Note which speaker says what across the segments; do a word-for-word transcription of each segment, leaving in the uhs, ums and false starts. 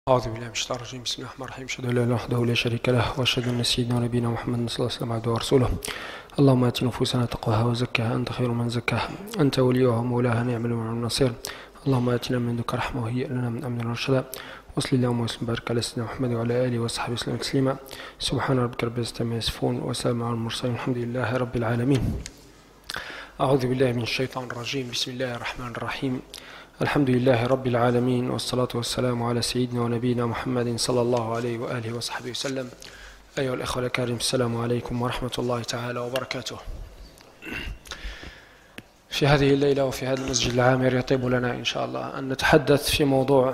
Speaker 1: أعوذ بالله من الشيطان الرجيم. بسم الله الرحمن الرحيم. أشهد أن لا إله وحده لا شريك له وأشهد أن سيدنا ونبينا محمد صلى الله عليه وسلم عبده ورسوله. اللهم آت نفوسنا تقواها وزكها أنت خير من زكاها أنت وليها ومولاها نعم المولى النصير. اللهم آتنا من لدنك رحمة وهيئ لنا من أمرنا رشدا. وصلى اللهم وسلم وبارك على سيدنا محمد وعلى آله وصحبه وسلم تسليما. سبحان ربك رب العزة عما يصفون وسلام على المرسلين الحمد لله رب العالمين. أعوذ بالله من الشيطان الرجيم. بسم الله الرحمن الرحيم. الحمد لله رب العالمين والصلاة والسلام على سيدنا ونبينا محمد صلى الله عليه وآله وصحبه وسلم. أيها الأخوة الكرام، السلام عليكم ورحمة الله تعالى وبركاته. في هذه الليلة وفي هذا المسجد العامر يطيب لنا إن شاء الله أن نتحدث في موضوع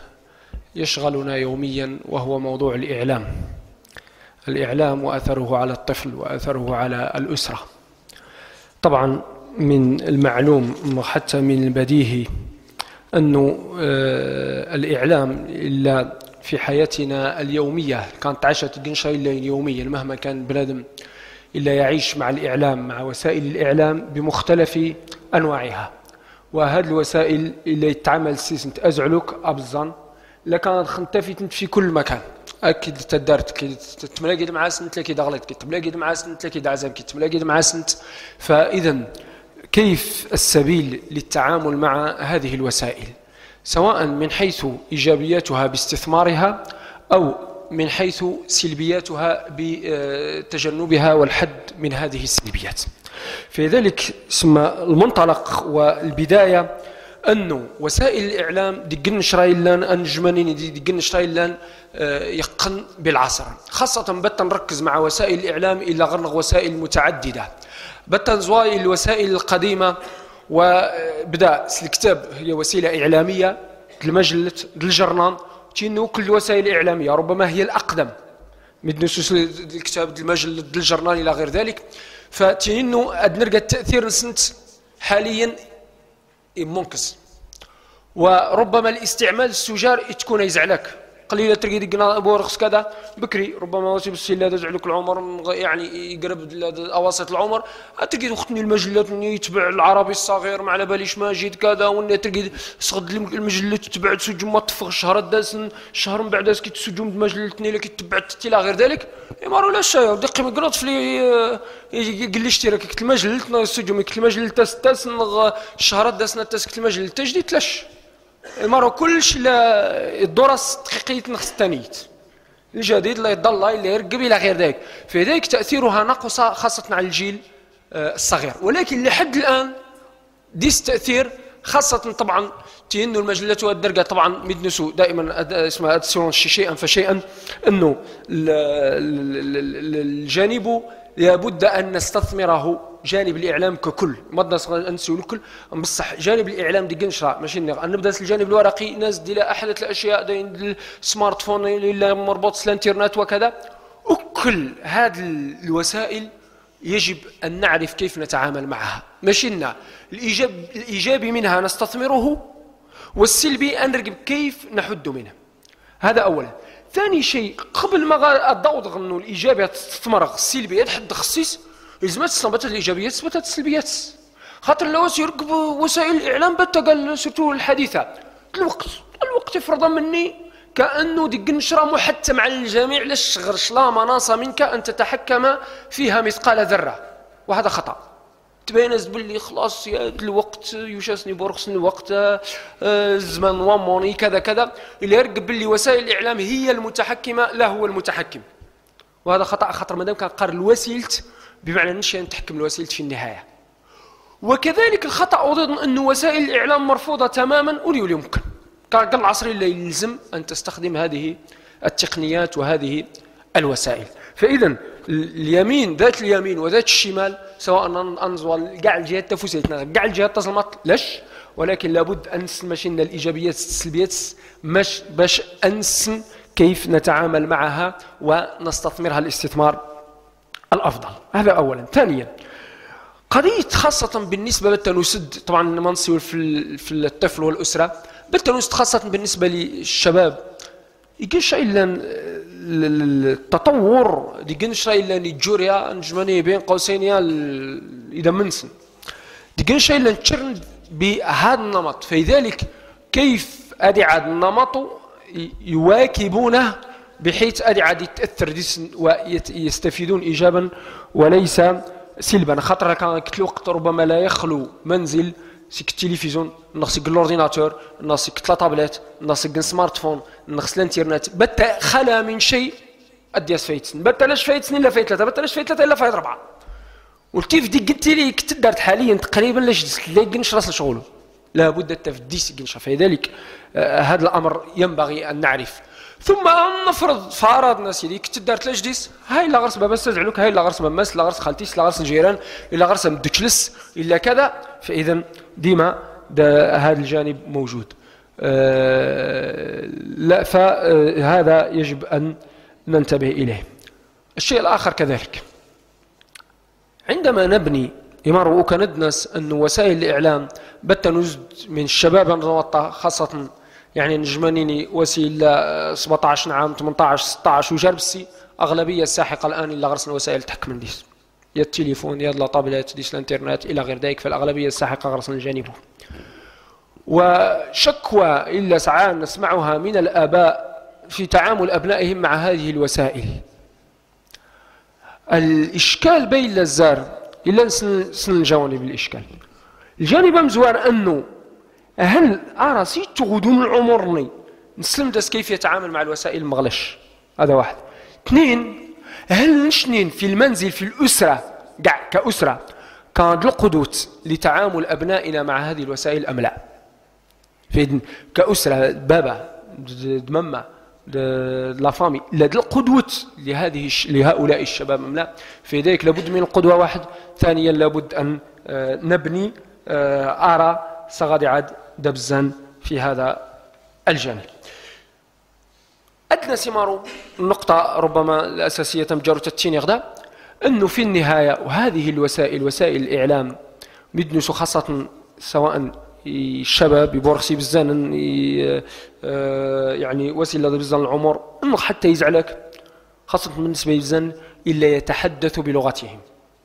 Speaker 1: يشغلنا يوميا، وهو موضوع الإعلام. الإعلام وأثره على الطفل وأثره على الأسرة. طبعا من المعلوم وحتى من البديهي أنه الإعلام إلا في حياتنا اليومية كانت عشت قنشة إلا يوميا، مهما كان بنادم إلا يعيش مع الإعلام، مع وسائل الإعلام بمختلف أنواعها. وهذه الوسائل اللي يتعمل سيسنت أزعلك أبزان لكان خنتفت في كل مكان. أكيد تدارت كي تملاقي مع سنت لكي دغلت كي تملاقي مع سنت لكي دعزم كي تملاقي مع سنت. فإذا كيف السبيل للتعامل مع هذه الوسائل، سواء من حيث إيجابياتها باستثمارها أو من حيث سلبياتها بتجنبها والحد من هذه السلبيات. في ذلك اسم المنطلق والبداية أنه وسائل الإعلام دقن شرايلان أنجمانين دقن شرايلان يقن بالعصر، خاصة بتا نركز مع وسائل الإعلام إلا غرنغ وسائل متعددة. بتا نزواي الوسائل القديمة وبدأ الكتاب هي وسيلة إعلامية، المجلة الجرنان تينو كل الوسائل الإعلامية ربما هي الأقدم من نصوص الكتاب المجلة الجرنان إلى غير ذلك. فتينو أدنرجع التأثير سنت حاليا منقص، وربما الاستعمال السجار تكون يزعلك قليلة ترقي قنا بورخص كذا بكري، ربما واسب السيلة تزعلك العمر يعني يقرب أواسط العمر ترقي أختني المجلات يتبع العربي الصغير ما على باليش ماجد كذا، وإن ترقي صغد المجلات تتبع تسجم ما تفخ شهر الداسن شهر من بعد كي تسجم المجلتني لك تتبع إلى غير ذلك. يمارو لا شيء دقي من قناط فلي يقول لي اشترك كت المجلت نسجم كت المجلت تاس تاس الشهر الداسن تاس المجلت تجدي تلاش مرة كلش الدرس دقيقية نخص التانيت الجديد لا يضل اللي يرقب إلى غير ذلك. في ذلك تأثيرها نقص خاصة على الجيل الصغير، ولكن لحد الآن ديس تأثير خاصة طبعا تينو المجلة والدرجة طبعا مدنسو دائما اسمها أدسون شيئا فشيئا أنه الجانب لابد أن نستثمره جانب الإعلام ككل، ما ننسوا الكل بصح جانب الإعلام دي قنشرة ماشي نبدأ الجانب الورقي ناس دي أحدث الأشياء دي السمارت فون اللي مربوط الانترنت وكذا، وكل هذه الوسائل يجب أن نعرف كيف نتعامل معها. ماشينا الإيجاب الإيجابي منها نستثمره، والسلبي أن نرقب كيف نحد منه. هذا أولا. ثاني شيء قبل ما الضوض أنه الإيجابية تستثمر السلبية يتحد خصيص لازم تثبت الإيجابيات تثبت السلبيات، خاطر لو يركب وسائل الإعلام بتا قال سيرتو الحديثة الوقت الوقت يفرض مني كأنه دق نشرة محتم على الجميع للشغر لا مناص منك أن تتحكم فيها مثقال ذرة، وهذا خطأ. تبين باللي خلاص الوقت يشاسني بورخصني الوقت الزمان وموني كذا كذا، اللي يرقب باللي وسائل الإعلام هي المتحكمة لا هو المتحكم، وهذا خطأ. خطر مادام كان قار الوسيلت بمعنى نشأ نتحكم الوسيلة في النهاية. وكذلك الخطأ أيضا أن وسائل الإعلام مرفوضة تماما ولي يمكن قال العصر اللي يلزم أن تستخدم هذه التقنيات وهذه الوسائل. فإذا اليمين ذات اليمين وذات الشمال سواء أنزوال قاع الجهات تفوسيتنا قاع الجهات تصلمت لش، ولكن لابد أن نسمشنا الإيجابيات السلبيات مش باش أنسن كيف نتعامل معها ونستثمرها الاستثمار الأفضل. هذا أولا. ثانيا قضية خاصة بالنسبة بالتنسد طبعا منصور في في الطفل والأسرة بالتنسد خاصة بالنسبة للشباب يقولش إلا التطور يقولش إلا نيجوريا نجمني بين قوسين إذا منسن يقولش إلا نتشرن بهذا النمط. فلذلك كيف أدي عاد النمط يواكبونه بحيث أدي عادي تأثر ديس ويستفيدون إيجابا وليس سلبا. خاطر كان قلت الوقت ربما لا يخلو منزل سيك التلفزيون ناقصك الاورديناتور ناقصك لا طابلات ناقصك سمارت فون ناقص الانترنت بتا خلا من شيء ادياس فايتسن بتا لاش فايتسن الا فايت ثلاثه بتا لاش فايت ثلاثه الا فايت اربعه والكيف دي قلت لي كنت دارت حاليا تقريبا لاش لا يقنش راس الشغل لابد التفديس يقنش. فلذلك آه هذا الامر ينبغي ان نعرف. ثم نفرض فرضنا سيدي كنت دارت لاش ديس هاي لا غرس بابا استدعلوك هاي لا غرس مماس لا غرس خالتيس لا غرس الجيران الا غرس مدكشلس الا كذا. فاذا ديما هذا الجانب موجود. آه لا فهذا يجب ان ننتبه اليه. الشيء الاخر كذلك عندما نبني إمارة وكندنس أن وسائل الإعلام بتنزد من الشباب النواطة خاصة يعني نجمانيني وسيلة سبعطاش عام ثمانطاش ستطاش وجربسي أغلبية الساحقة الآن إلا غرسنا وسائل تحكم ديس يا التليفون يا الطابلات ديس الانترنت إلى غير ذلك. فالأغلبية الساحقة غرسنا جانبه. وشكوى إلا ساعات نسمعها من الآباء في تعامل أبنائهم مع هذه الوسائل. الإشكال بين الزار إلا سن الجوانب الإشكال. الجانب مزوار أنه هل أراسي تغدون العمرني نسلم داس كيف يتعامل مع الوسائل المغلش. هذا واحد. اثنين هل نشنين في المنزل في الأسرة قاع كأسرة كانت القدوة لتعامل أبنائنا مع هذه الوسائل أم لا. في كأسرة بابا ماما لا فامي لا القدوة لهذه لهؤلاء الشباب أم لا. في ذلك لابد من القدوة واحد. ثانيا لابد أن نبني أرى صغادي عاد دبزا في هذا الجانب. أدنى سمارو النقطة ربما الأساسية تمجر تتين يغدا أنه في النهاية وهذه الوسائل وسائل الإعلام مدنس خاصة سواء الشباب يبورسي بزان يعني وسيلة بزان العمر أنه حتى يزعلك خاصة بالنسبة بزان إلا يتحدث بلغتهم.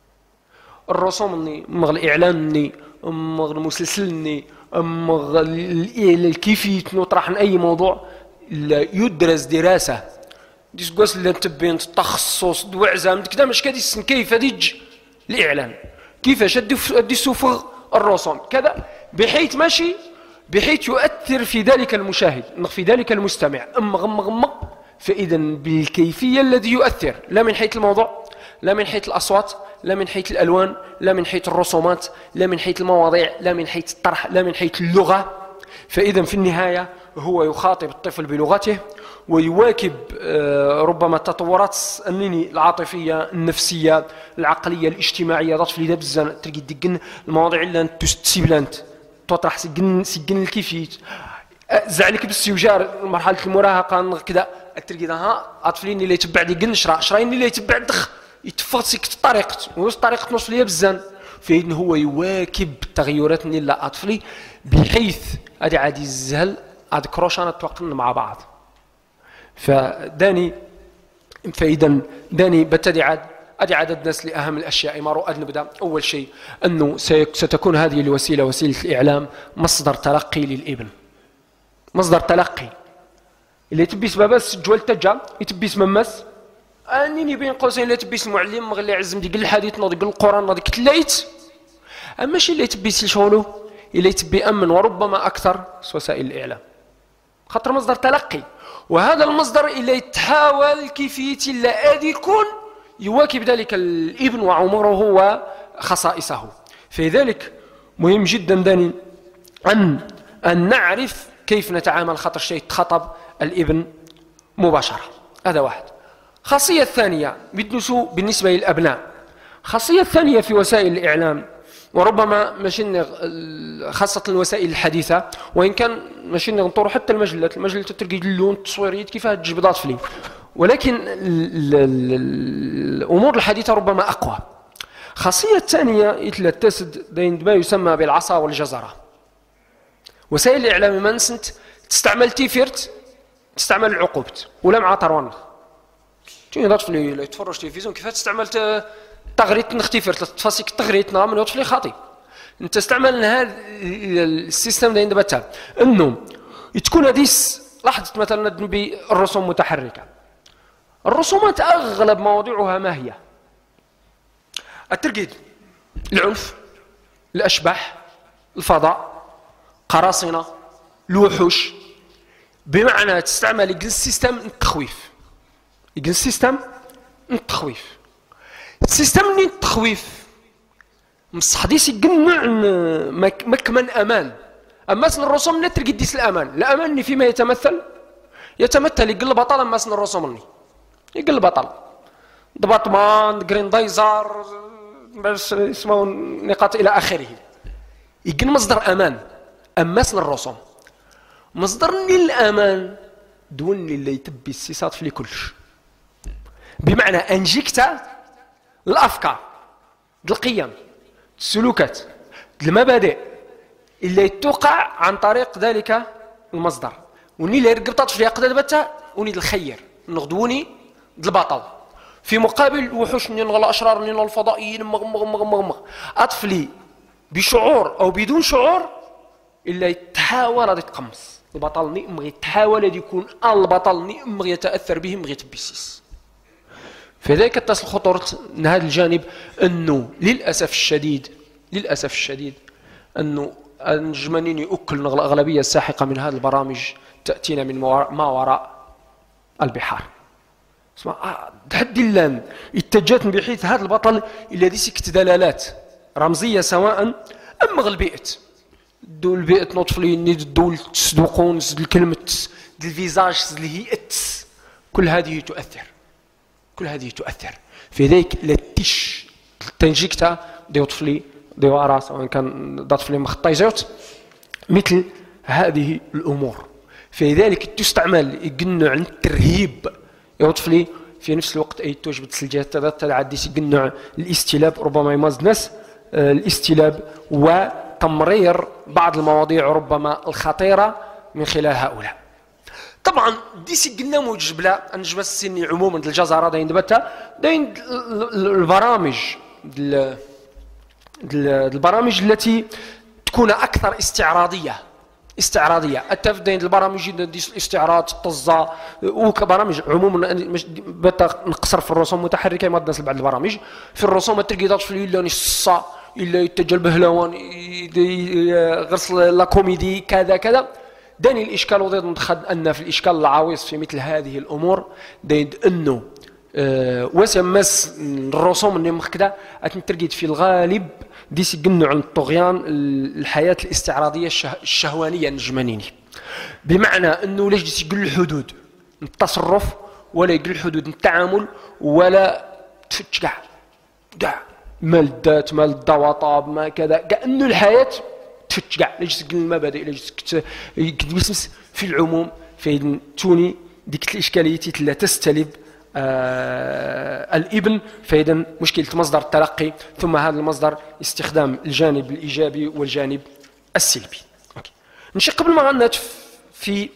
Speaker 1: الرسوم مغ الإعلام مغ المسلسل مغ الكيفية نطرح أي موضوع يدرس دراسة ديس قوس اللي نتبين تخصص دوعزة كذا مش كديس كيف ديج الإعلان كيفاش أدي سوفغ الرسوم كذا بحيث ماشي بحيث يؤثر في ذلك المشاهد في ذلك المستمع أم غم غم. فإذا بالكيفية الذي يؤثر لا من حيث الموضوع لا من حيث الأصوات لا من حيث الألوان لا من حيث الرسومات لا من حيث المواضيع لا من حيث الطرح لا من حيث اللغة. فإذا في النهاية هو يخاطب الطفل بلغته ويواكب ربما التطورات العاطفية النفسية العقلية الاجتماعية ضطف لي بزان تلقي دقن المواضيع اللي تستسيبلانت تطرح سجن سجن الكيفيت زعلك بالسيوجار مرحلة المراهقة كذا تلقي ها أطفالين اللي يتبع دقن شرا شراين اللي يتبع دخ يتفصك طريقة ونص طريقة نص ليا بزان. فإن هو يواكب تغيرات نلا أطفالي بحيث أدي عادي الزهل أدي كروشان توقن مع بعض. فداني فإذا داني بتدي عاد أدي عدد الناس لأهم الأشياء ما رؤى نبدأ. أول شيء أنه ستكون هذه الوسيلة وسيلة الإعلام مصدر تلقي للابن مصدر تلقي اللي تبيس باباس جوال تجا يتبيس ممس أنني بين قوسين اللي تبيس المعلم مغلي عزم ديك الحديث ناضي القرآن ناضي كتلايت أما شي اللي تبيس لشغله اللي تبي أمن وربما أكثر وسائل الإعلام خاطر مصدر تلقي. وهذا المصدر اللي يتحاول كيفية لا أدي يكون يواكب ذلك الابن وعمره وخصائصه. في ذلك مهم جدا داني أن أن نعرف كيف نتعامل خاطر شيء تخطب الابن مباشرة. هذا واحد. خاصية الثانية بدنسو بالنسبة للأبناء خاصية الثانية في وسائل الإعلام وربما ماشي خاصة الوسائل الحديثة وإن كان ماشي نطور حتى المجلات المجلة تلقي اللون التصويريات كيفها تجبدات فلي ولكن الأمور الحديثة ربما أقوى. خاصية الثانية إتلا تسد ما يسمى بالعصا والجزرة. وسائل الإعلام ما نسنت تستعمل تيفيرت تستعمل العقوبة ولا مع طروان تيجي ضغط لي يتفرج تلفزيون كيف تستعمل تغريت نختفر تفاسيك تغريت نعم يوطف لي خاطي انت استعمل هذا السيستم ده عند بتاع انه تكون هذه لاحظت مثلا بالرسوم المتحركة، الرسومات أغلب مواضيعها ما هي؟ الترقيد، العنف، الأشباح، الفضاء، قراصنة، الوحوش. بمعنى تستعمل يجن السيستم التخويف، يجن السيستم التخويف. السيستم اللي التخويف مصح ديس يقنع مكمن أمان. أما سن الرسوم اللي ترقيد ديس الأمان، الأمان اللي فيما يتمثل يتمثل يقل بطل. أما سن الرسوم اللي يقل بطل دباتمان جريندايزر باش يسموا نقاط إلى آخره، يقن مصدر أمان. أما سن الرسوم مصدر للأمان دون اللي يتبي السيسات في كلش. بمعنى انجكت الافكار، القيم، السلوكات، المبادئ اللي يتوقع عن طريق ذلك المصدر، وني اللي رقبطات في قدر بتا وني الخير نغدوني البطل في مقابل الوحوش ني الاشرار ني الفضائيين مغ مغ مغ مغ مغ. اطفلي بشعور او بدون شعور الا يتحاول غادي يتقمص البطل ني مغي يتحاول غادي يكون البطل ني مغي يتاثر به مغي يتبسس. فذلك تصل خطورة من هذا الجانب أنه للأسف الشديد للأسف الشديد أنه الجمانين يؤكل الأغلبية الساحقة من هذه البرامج تأتينا من ما وراء البحار. اسمع تحدي اللام اتجهت بحيث هذا البطل الذي سكت دلالات رمزية سواء أما البيئة دول بيئة نطفلين دول تسدوقون الكلمة الفيزاج الهيئة كل هذه تؤثر كل هذه تؤثر. في ذلك لتش تنجيكتا ديو طفلي ديو عرا سواء كان دا طفلي مخطي زوت مثل هذه الأمور. في ذلك تستعمل يقنع عن الترهيب يا طفلي في نفس الوقت أي توجب تسلجات تدعى يقنع الاستلاب ربما يماز ناس الاستلاب وتمرير بعض المواضيع ربما الخطيرة من خلال هؤلاء. طبعا ديسي قلنا موجب لا نجم السني عموما الجزره داين دبتا داين البرامج دل البرامج التي تكون اكثر استعراضيه استعراضيه التف داين البرامج ديس الاستعراض الطزه وكبرامج عموما بتا نقصر في الرسوم المتحركه ما داس بعض البرامج في الرسوم التركيدات في الا نصا الا يتجل بهلوان غرس لا كوميدي كذا كذا. داني الإشكال وضيت متخد أن في الإشكال العويص في مثل هذه الأمور داين أنه أه وسمس الرسوم اللي مخكدا أتنترقيد في الغالب ديس يقنوا عن الطغيان الحياة الاستعراضية الشهوانية النجمانيني. بمعنى أنه ليش ديس يقل الحدود التصرف ولا يقل الحدود التعامل ولا تفتش كاع كاع مال الذات مال الضواطاب ما كذا كأنه الحياة تفتش كاع ليش تقل المبادئ ليش كتبسمس في العموم في توني ديك الإشكالية لا تستلب آه الابن. فإذا مشكلة مصدر التلقي ثم هذا المصدر استخدام الجانب الإيجابي والجانب السلبي. أوكي. نشي قبل ما غنات في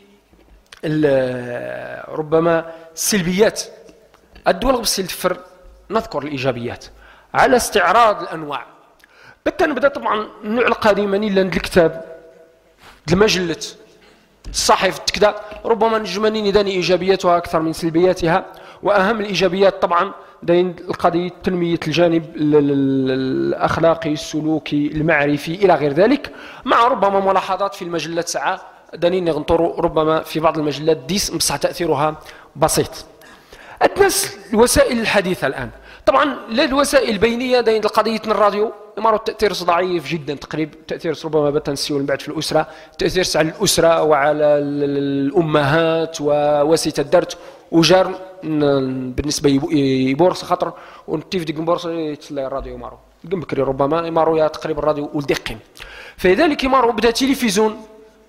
Speaker 1: ربما السلبيات الدول غبسي الفر نذكر الإيجابيات على استعراض الأنواع. بدا نبدا طبعا النوع القديم الا الكتاب المجله الصحيفه كذا ربما نجمانين داني ايجابياتها اكثر من سلبياتها. واهم الايجابيات طبعا داين القضيه تنميه الجانب الاخلاقي السلوكي المعرفي الى غير ذلك مع ربما ملاحظات في المجلات ساعه دانين نغنطروا ربما في بعض المجلات ديس بصح تاثيرها بسيط. الناس الوسائل الحديثه الان طبعا لا الوسائل البينيه داين قضيه الراديو يمارو التأثير ضعيف جدا تقريبا تأثير ربما بتنسيو من بعد في الأسرة تأثير على الأسرة وعلى الأمهات ووسيلة الدرت وجار بالنسبة يبورس خطر ونتيف ديك بورس يتسلى الراديو يمارو قم بكري ربما يمارو يا تقريبا الراديو ولدقم. فلذلك يمارو بدا تلفزيون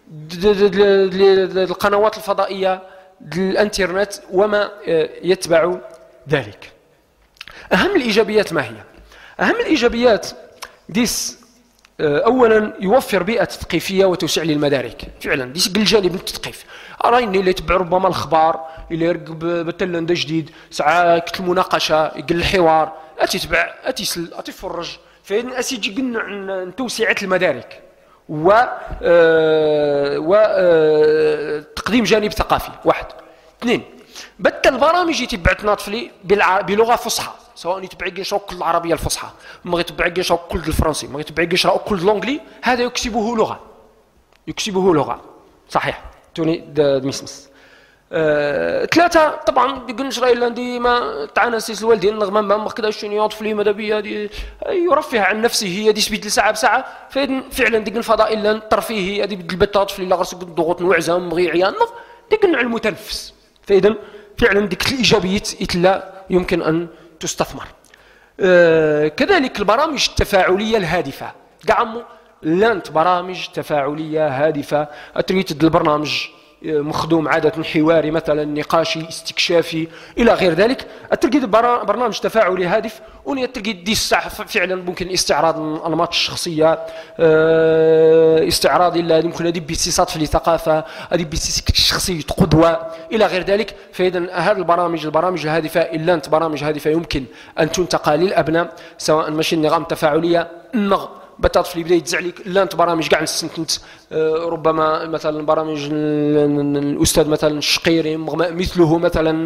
Speaker 1: القنوات الفضائية الانترنت وما يتبع ذلك. أهم الإيجابيات ما هي؟ أهم الإيجابيات ديس أولا يوفر بيئة تثقيفية وتوسع للمدارك فعلا ديس بالجانب التثقيف أرايني اللي يتبع ربما الأخبار اللي يرقب بتلند جديد ساعات المناقشة يقل الحوار أتي تبع أتي سل أتي فرج فإن أسيجي قلنا عن توسعة المدارك و و تقديم جانب ثقافي واحد. اثنين، بدل البرامج يتبعتنا طفلي بلغه فصحى، سواء يتبع يقرا كل العربيه الفصحى، ما يتبع يقرا كل الفرنسي، ما يتبع يقرا كل الانجلي، هذا يكسبه لغه يكسبه لغه صحيح توني دمسمس. أه، ثلاثة طبعا يقول نشرا إلا ديما تعناسيس الوالدين نغمة ما كذا شنو طفلي ماذا بيا دي يرفه عن نفسه هي دي سبيت ساعة بساعة، فعلا ديك الفضاء إلا ترفيه هذه بدل بتا طفلي لا غرس ضغوط وعزام مغي عيان ديك على المتنفس، فإذا فعلا ديك الإيجابيات إتلا يمكن أن تستثمر. أه، كذلك البرامج التفاعلية الهادفة كاع لانت برامج تفاعلية هادفة، أتريد البرنامج مخدوم عادة حواري مثلا نقاشي استكشافي إلى غير ذلك، أتلقى برنامج تفاعلي هادف وني تلقى دي الساعة فعلا ممكن استعراض أنماط الشخصية، استعراض إلا ممكن هذه بسياسات في الثقافة، هذه بسياسات الشخصية قدوة إلى غير ذلك. فإذا هذه البرامج البرامج الهادفة إلا أنت برامج هادفة يمكن أن تنتقى للأبناء، سواء ماشي نظام تفاعلية نغ بطاطفلي بدا يتزعلك لا انت برامج كاع نستنت ربما مثلا برامج الاستاذ مثلا الشقيري مثله مثلا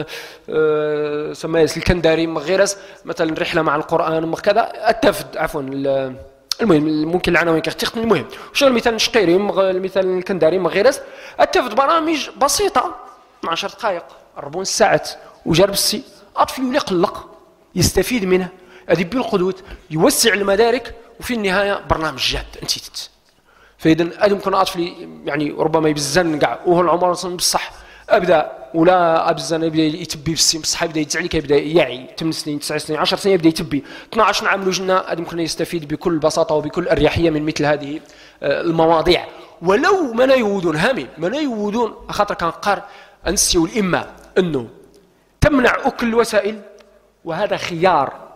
Speaker 1: سمايس الكنداري غيرس مثلا رحله مع القران كذا التفد عفوا المهم ممكن العناوين كتختلف. المهم شنو المثال الشقيري المثال الكنداري غيرس التفد برامج بسيطه عشر دقائق أربعين ساعات وجرب السي اطفال يولي يقلق يستفيد منها، هذه بالقدوه يوسع المدارك وفي النهايه برنامج جاد نسيت. فاذا هذا يمكن اطفالي يعني ربما يبزن كاع وهو العمر بصح ابدا ولا ابزن يبدا يتبي بالسي بصح يبدا يتزعلك يبدا يعي ثمان سنين تسع سنين عشر سنين يبدا يتبي اثنا عشر عام لجنه، هذا يمكن يستفيد بكل بساطه وبكل اريحيه من مثل هذه المواضيع. ولو ما لا يودون هامي ما لا يودون خاطر كان قار انسيو الامه انه تمنع اكل الوسائل، وهذا خيار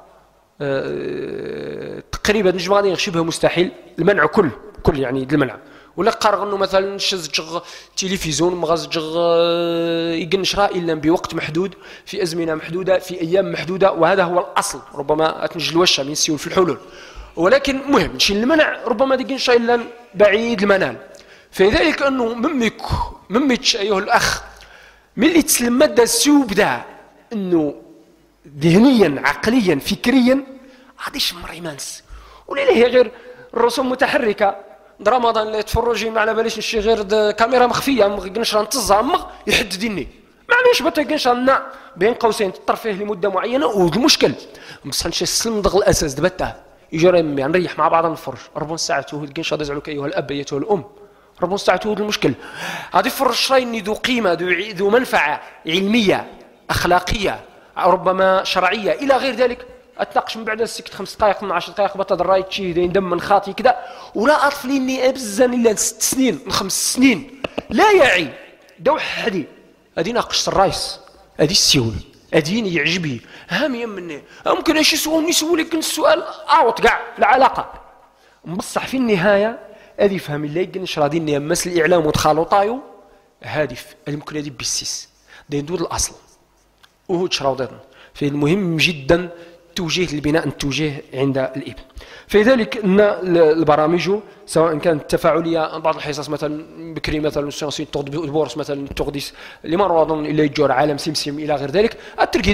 Speaker 1: أه تقريبا نجم غادي شبه مستحيل المنع كل كل يعني المنع، ولا قارغ انه مثلا شزجغ تلفزيون مغازجغ يقنشرا الا بوقت محدود في ازمنه محدوده في ايام محدوده، وهذا هو الاصل. ربما اتنجل وشا من سيول في الحلول، ولكن مهم نشي المنع ربما ديقنشا الا بعيد المنال. فلذلك انه ممك ممك ايها الاخ ملي تسلم ماده سوبدا انه ذهنيا عقليا فكريا غادي يشمر ايمانس ولا هي غير الرسوم متحركه رمضان اللي تفرجي ما على باليش نشي غير كاميرا مخفيه نشرا نتزامغ يحددني معليش بتا بين قوسين الترفيه لمده معينه. والمشكل بصح نشي السلم ضغ الاساس دبته يجي يعني نريح مع بعض نفرج أربع ساعات وهو كنش غادي يزعلوك ايها الاب ايتها الام أربع ساعات هو المشكل غادي يفرج شراين ذو قيمه ذو منفعه علميه اخلاقيه ربما شرعيه الى غير ذلك. اتناقش من بعد السكت خمس دقائق من عشر دقائق بطل الراي تشي دم من خاطي كذا، ولا اطفال اني ابزن الا ست سنين من خمس سنين لا يعي دوح حدي هذه ناقش الرايس هذه السيول هذه يعجبني هاميا مني ممكن ايش يسولني يسولك السؤال اعوط كاع العلاقه بصح في النهايه هذه فهم اللي يقنش رادي اني مس الاعلام ودخلوا طايو هادف هذه ممكن هذه بالسيس ديندود الاصل وهو تشراودنا. فالمهم جدا توجيه البناء التوجيه عند الابن. فلذلك ان البرامج سواء كانت تفاعليه بعض الحصص مثلا بكري مثلا سيونسي تغد بورس مثلا تغديس لمرض الا يجور عالم سمسم الى غير ذلك، التركيز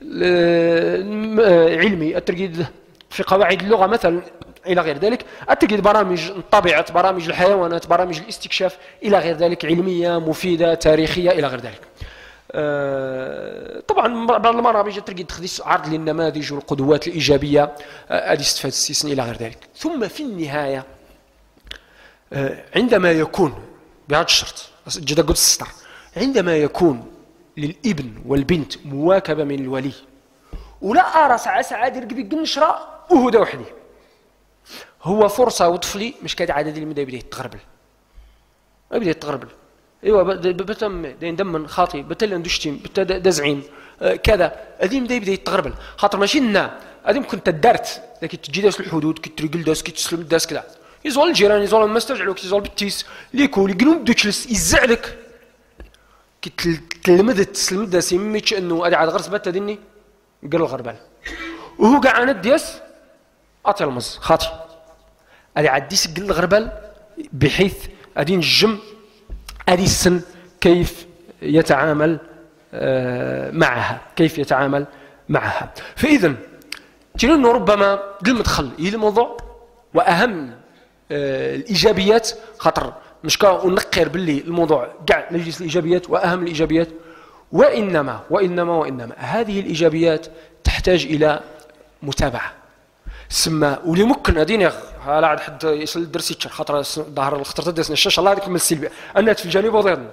Speaker 1: علمي التركيز في قواعد اللغه مثلا الى غير ذلك، التركيز برامج الطبيعه برامج الحيوانات برامج الاستكشاف الى غير ذلك علميه مفيده تاريخيه الى غير ذلك. أه طبعا بعض البرامج تلقى تخديس عرض للنماذج والقدوات الايجابيه هذه استفاد السيسن الى غير ذلك. ثم في النهايه أه عندما يكون بهذا الشرط جدا قلت السطر عندما يكون للابن والبنت مواكبه من الولي ولا ارى ساعه ساعه دير قبي نشرا وهدى وحدي هو فرصه وطفلي مش كاد عدد اللي بدا يتغربل يبدا يتغربل ايوا بتم دم خاطي بتل ندشتم بتدزعين آه كذا هذه بدا يبدا يتغربل خاطر ماشي لنا هذه ممكن تدارت لكن تجي داس الحدود كي تريقل داس كي تسلم داس كذا يزول الجيران يزول ما استرجعوك يزول بالتيس ليكول يقولون دوتشلس يزعلك كي تلمذ تسلم داس يميتش انه هذه عاد غرس بتا دني قال الغربال وهو كاع انا دياس اعطي المز خاطي هذه عاد ديس قال الغربال بحيث هذه نجم هذه السن كيف يتعامل معها كيف يتعامل معها. فإذا تقول أنه ربما المدخل إلى الموضوع وأهم الإيجابيات، خاطر مش كنقر باللي الموضوع قاع نجلس الإيجابيات وأهم الإيجابيات، وإنما وإنما وإنما هذه الإيجابيات تحتاج إلى متابعة سما ولي ممكن هذين لا عاد حد يصل الدرس يتشر خاطر ظهر الخطر تدرسنا الشاشه الله يكمل السلبي أنها في الجانب وضعنا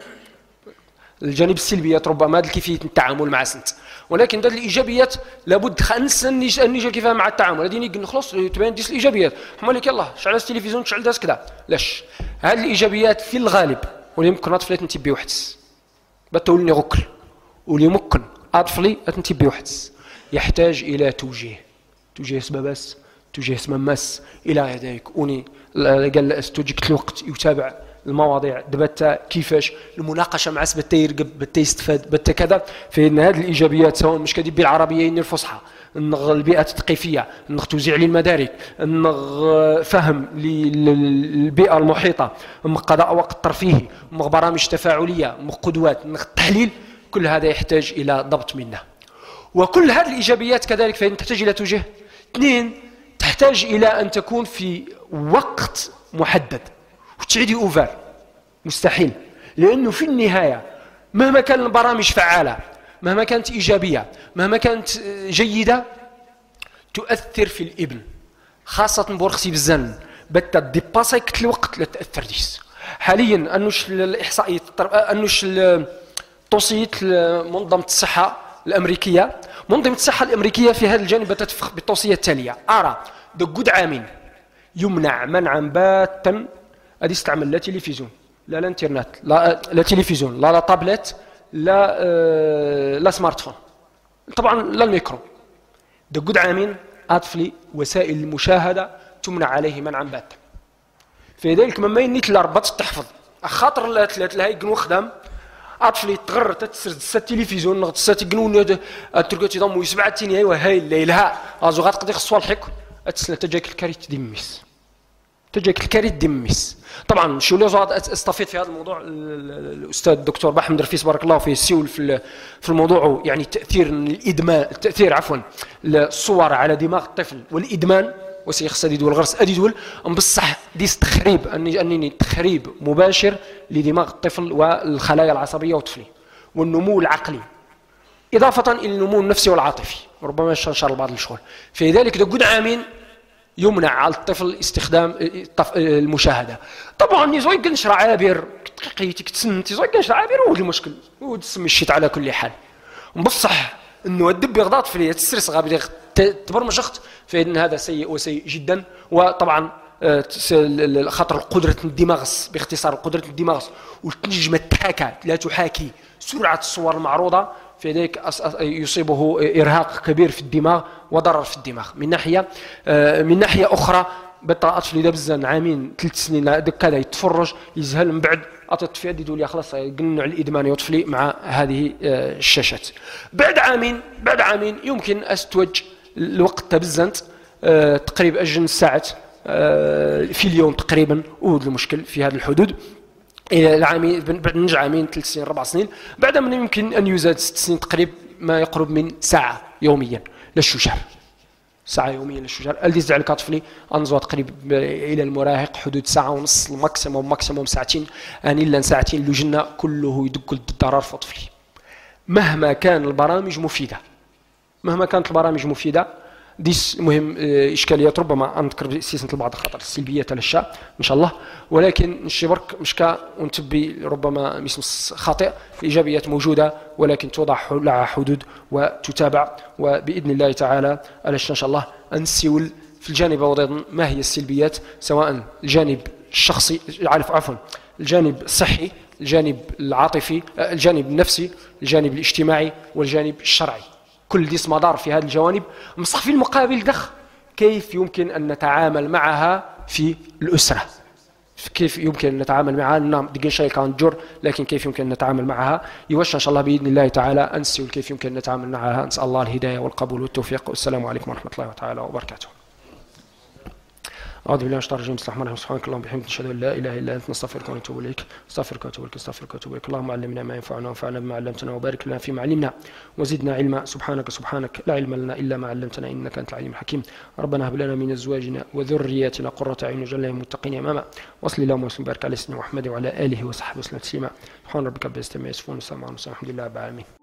Speaker 1: الجانب السلبيات ربما هذه كيفية التعامل مع سنت، ولكن هذه الإيجابيات لابد خنسا نيجي كيفها مع التعامل. هذه نيجي خلاص تبين ديس الإيجابيات مالك يلا شعل التلفزيون شعل داس كذا لاش هذه الإيجابيات في الغالب واللي ممكن أطفلي تنتبه وحدس بتقولني غكل واللي ممكن أطفلي تنتبه وحدس يحتاج إلى توجيه توجيه سبب بس توجيه سبب مس إلى ذلك أوني قال استوجيك الوقت يتابع المواضيع دبتا كيفاش المناقشه مع بتا يرقب بتا يستفاد بتا كذا. فإن هذه الايجابيات سواء مش كدي بالعربيه الفصحى النغ البيئه الثقافيه النغ توزيع للمدارك النغ فهم للبيئه المحيطه قضاء وقت ترفيهي برامج تفاعليه قدوات التحليل كل هذا يحتاج الى ضبط منه. وكل هذه الايجابيات كذلك فإن تحتاج الى توجيه. اثنين تحتاج الى ان تكون في وقت محدد وتعيدي اوفر مستحيل، لانه في النهايه مهما كان البرامج فعاله مهما كانت ايجابيه مهما كانت جيده تؤثر في الابن، خاصه بورخسي بزن بتا ديباسيك الوقت لا تاثر ديس. حاليا انوش الاحصائيات انوش توصيت منظمه الصحه الامريكيه منظمه الصحه الامريكيه في هذا الجانب تتفق بالتوصيه التاليه: ارى دقود عامين يمنع منعا باتا هذه استعمل لا تلفزيون لا الانترنت لا لا تلفزيون لا لا طابلت لا آه لا سمارت فون طبعا لا الميكرو. دقود عامين اطفلي وسائل المشاهده تمنع عليه منعا باتا. فلذلك مما ينيت لربط تحفظ خاطر لا تلاقي جنو خدام اطفلي تغر تسرد التلفزيون نغط ساتي جنو تركتي ضمو سبعة تيني وهاي الليلها ازو غتقضي خصو الحك اتسلا تجاك الكاريت ديميس تجاك الكاريت ديميس. طبعا شو اللي زاد استفيد في هذا الموضوع الاستاذ الدكتور محمد رفيس بارك الله فيه سيول في في الموضوع يعني تاثير الادمان التاثير عفوا الصور على دماغ الطفل والادمان وسيخص دي دول غرس ادي دول بصح ديس تخريب اني انني تخريب مباشر لدماغ الطفل والخلايا العصبيه وطفلي والنمو العقلي اضافه الى النمو النفسي والعاطفي ربما يشار بعض الشغل. فلذلك دقود عامين يمنع على الطفل استخدام المشاهده. طبعا نزوي كنشرع عابر دقيقتك تسنتي زوي كنشرع عابر هو المشكل هو تسمي الشيت على كل حال بصح انه الدب يغضاط في تسرس غابر تبرمج اخت فإن هذا سيء وسيء جدا. وطبعا خاطر قدرة الدماغ باختصار قدرة الدماغ والنجمة تحاكى لا تحاكي سرعة الصور المعروضة فذلك يصيبه إرهاق كبير في الدماغ وضرر في الدماغ. من ناحية من ناحية أخرى بطا أطفال إذا بزن عامين ثلاث سنين دك هذا يتفرج يزهل من بعد أطفال يدي دول خلاص يقنع الإدمان يطفلي مع هذه الشاشات. بعد عامين بعد عامين يمكن أستوج الوقت تبزنت أه تقريبا أجن ساعات أه في اليوم تقريبا وهذا المشكل في هذه الحدود الى العامين بعد نرجع عامين ثلاث سنين اربع سنين بعد من يمكن ان يزاد ست سنين تقريبا ما يقرب من ساعه يوميا للشجار ساعه يوميا للشجار اللي زعل كطفلي انزوا تقريبا الى المراهق حدود ساعه ونص الماكسيموم ماكسيموم ساعتين ان الا ساعتين لجنه كله يدق الضرر في طفلي. مهما كان البرامج مفيده مهما كانت البرامج مفيده ديس مهم اشكاليات ربما انذكر سياسه البعض خطر السلبيات على الشعب ان شاء الله ولكن نشي برك مشكا ونتبي ربما مسمس خاطئ الايجابيات موجوده ولكن توضع لها حدود وتتابع وباذن الله تعالى على ان شاء الله نسيول في الجانب وضع ما هي السلبيات سواء الجانب الشخصي عارف عفوا الجانب الصحي الجانب العاطفي الجانب النفسي الجانب الاجتماعي والجانب الشرعي كل ديس مدار في هذه الجوانب مصح في المقابل دخ كيف يمكن أن نتعامل معها في الأسرة كيف يمكن أن نتعامل معها نعم دقين شيء كان جر لكن كيف يمكن أن نتعامل معها يوشى إن شاء الله بإذن الله تعالى أنسي كيف يمكن أن نتعامل معها نسأل الله الهداية والقبول والتوفيق والسلام عليكم ورحمة الله تعالى وبركاته. أعوذ بالله من الشيطان الرجيم. بسم الله الرحمن الرحيم. سبحانك اللهم وبحمدك نشهد أن لا إله إلا أنت نستغفرك ونتوب إليك. استغفرك وأتوب إليك. استغفرك وأتوب إليك. اللهم علمنا ما ينفعنا وانفعنا بما علمتنا وبارك لنا فيما علمنا وزدنا علما. سبحانك سبحانك لا علم لنا إلا ما علمتنا إنك أنت العليم الحكيم. ربنا هب لنا من أزواجنا وذرياتنا قرة أعين واجعلنا للمتقين إماما. وصلي اللهم وسلم وبارك على سيدنا محمد وعلى آله وصحبه وسلم تسليما. سبحان ربك رب العزة عما يصفون وسلام على المرسلين والحمد لله رب العالمين.